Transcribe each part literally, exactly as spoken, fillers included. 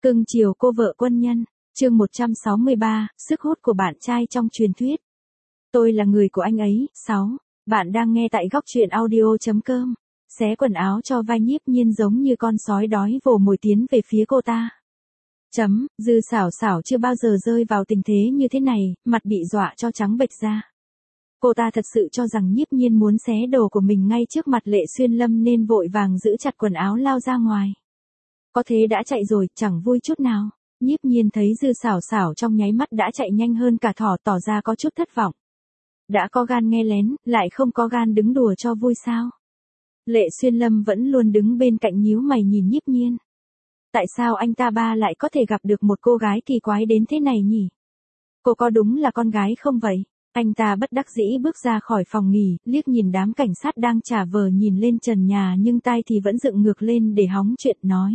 Cưng chiều cô vợ quân nhân, chương một trăm sáu mươi ba, sức hút của bạn trai trong truyền thuyết. Tôi là người của anh ấy. sáu. Bạn đang nghe tại góc truyện audio.com. Xé quần áo cho vai Nhiếp Nhiên giống như con sói đói vồ mồi tiến về phía cô ta. Chấm, Dư Xảo Xảo chưa bao giờ rơi vào tình thế như thế này, mặt bị dọa cho trắng bệch ra. Cô ta thật sự cho rằng Nhiếp Nhiên muốn xé đồ của mình ngay trước mặt Lệ Xuyên Lâm nên vội vàng giữ chặt quần áo lao ra ngoài. Có thế đã chạy rồi, chẳng vui chút nào. Nhiếp Nhiên thấy Dư Xảo Xảo trong nháy mắt đã chạy nhanh hơn cả thỏ, tỏ ra có chút thất vọng. Đã có gan nghe lén, lại không có gan đứng đùa cho vui sao? Lệ Xuyên Lâm vẫn luôn đứng bên cạnh nhíu mày nhìn Nhiếp Nhiên. Tại sao anh ta ba lại có thể gặp được một cô gái kỳ quái đến thế này nhỉ? Cô có đúng là con gái không vậy? Anh ta bất đắc dĩ bước ra khỏi phòng nghỉ, liếc nhìn đám cảnh sát đang trả vờ nhìn lên trần nhà nhưng tai thì vẫn dựng ngược lên để hóng chuyện, nói.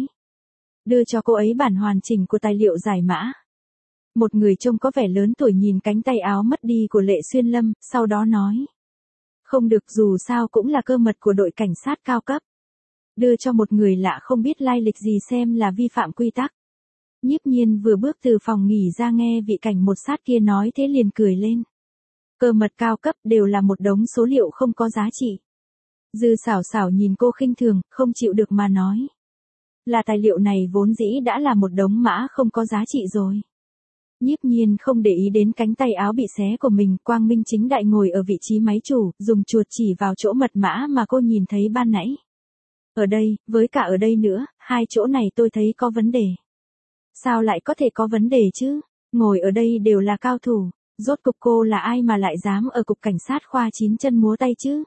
Đưa cho cô ấy bản hoàn chỉnh của tài liệu giải mã. Một người trông có vẻ lớn tuổi nhìn cánh tay áo mất đi của Lệ Xuyên Lâm, sau đó nói. Không được, dù sao cũng là cơ mật của đội cảnh sát cao cấp. Đưa cho một người lạ không biết lai lịch gì xem là vi phạm quy tắc. Nhiếp Nhiên vừa bước từ phòng nghỉ ra nghe vị cảnh một sát kia nói thế liền cười lên. Cơ mật cao cấp đều là một đống số liệu không có giá trị. Dư Xảo Xảo nhìn cô khinh thường, không chịu được mà nói. Là tài liệu này vốn dĩ đã là một đống mã không có giá trị rồi. Nhiếp Nhiên không để ý đến cánh tay áo bị xé của mình, quang minh chính đại ngồi ở vị trí máy chủ, dùng chuột chỉ vào chỗ mật mã mà cô nhìn thấy ban nãy. Ở đây, với cả ở đây nữa, hai chỗ này tôi thấy có vấn đề. Sao lại có thể có vấn đề chứ? Ngồi ở đây đều là cao thủ. Rốt cục cô là ai mà lại dám ở cục cảnh sát khoa chín chân múa tay chứ?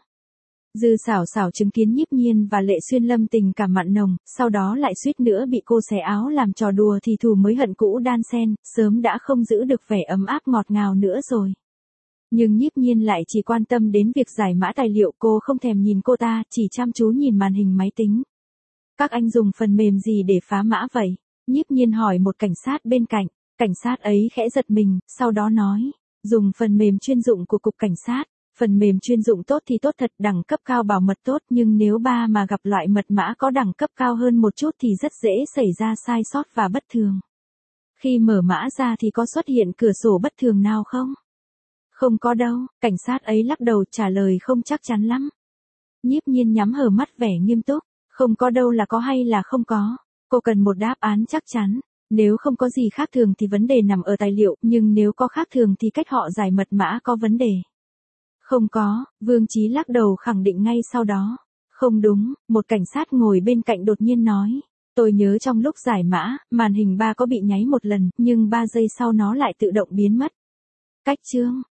Dư Xảo Xảo chứng kiến Nhiếp Nhiên và Lệ Xuyên Lâm tình cảm mặn nồng, sau đó lại suýt nữa bị cô xé áo làm trò đùa thì thù mới hận cũ đan xen, sớm đã không giữ được vẻ ấm áp ngọt ngào nữa rồi. Nhưng Nhiếp Nhiên lại chỉ quan tâm đến việc giải mã tài liệu, cô không thèm nhìn cô ta, chỉ chăm chú nhìn màn hình máy tính. Các anh dùng phần mềm gì để phá mã vậy? Nhiếp Nhiên hỏi một cảnh sát bên cạnh, cảnh sát ấy khẽ giật mình, sau đó nói. Dùng phần mềm chuyên dụng của cục cảnh sát, phần mềm chuyên dụng tốt thì tốt thật, đẳng cấp cao bảo mật tốt, nhưng nếu ba mà gặp loại mật mã có đẳng cấp cao hơn một chút thì rất dễ xảy ra sai sót và bất thường. Khi mở mã ra thì có xuất hiện cửa sổ bất thường nào không? Không có đâu, cảnh sát ấy lắc đầu trả lời không chắc chắn lắm. Nhiếp Nhiên nhắm hờ mắt vẻ nghiêm túc, không có đâu là có hay là không có, cô cần một đáp án chắc chắn. Nếu không có gì khác thường thì vấn đề nằm ở tài liệu, nhưng nếu có khác thường thì cách họ giải mật mã có vấn đề. Không có, Vương Chí lắc đầu khẳng định ngay sau đó. Không đúng, một cảnh sát ngồi bên cạnh đột nhiên nói. Tôi nhớ trong lúc giải mã, màn hình ba có bị nháy một lần, nhưng ba giây sau nó lại tự động biến mất. Cách chương,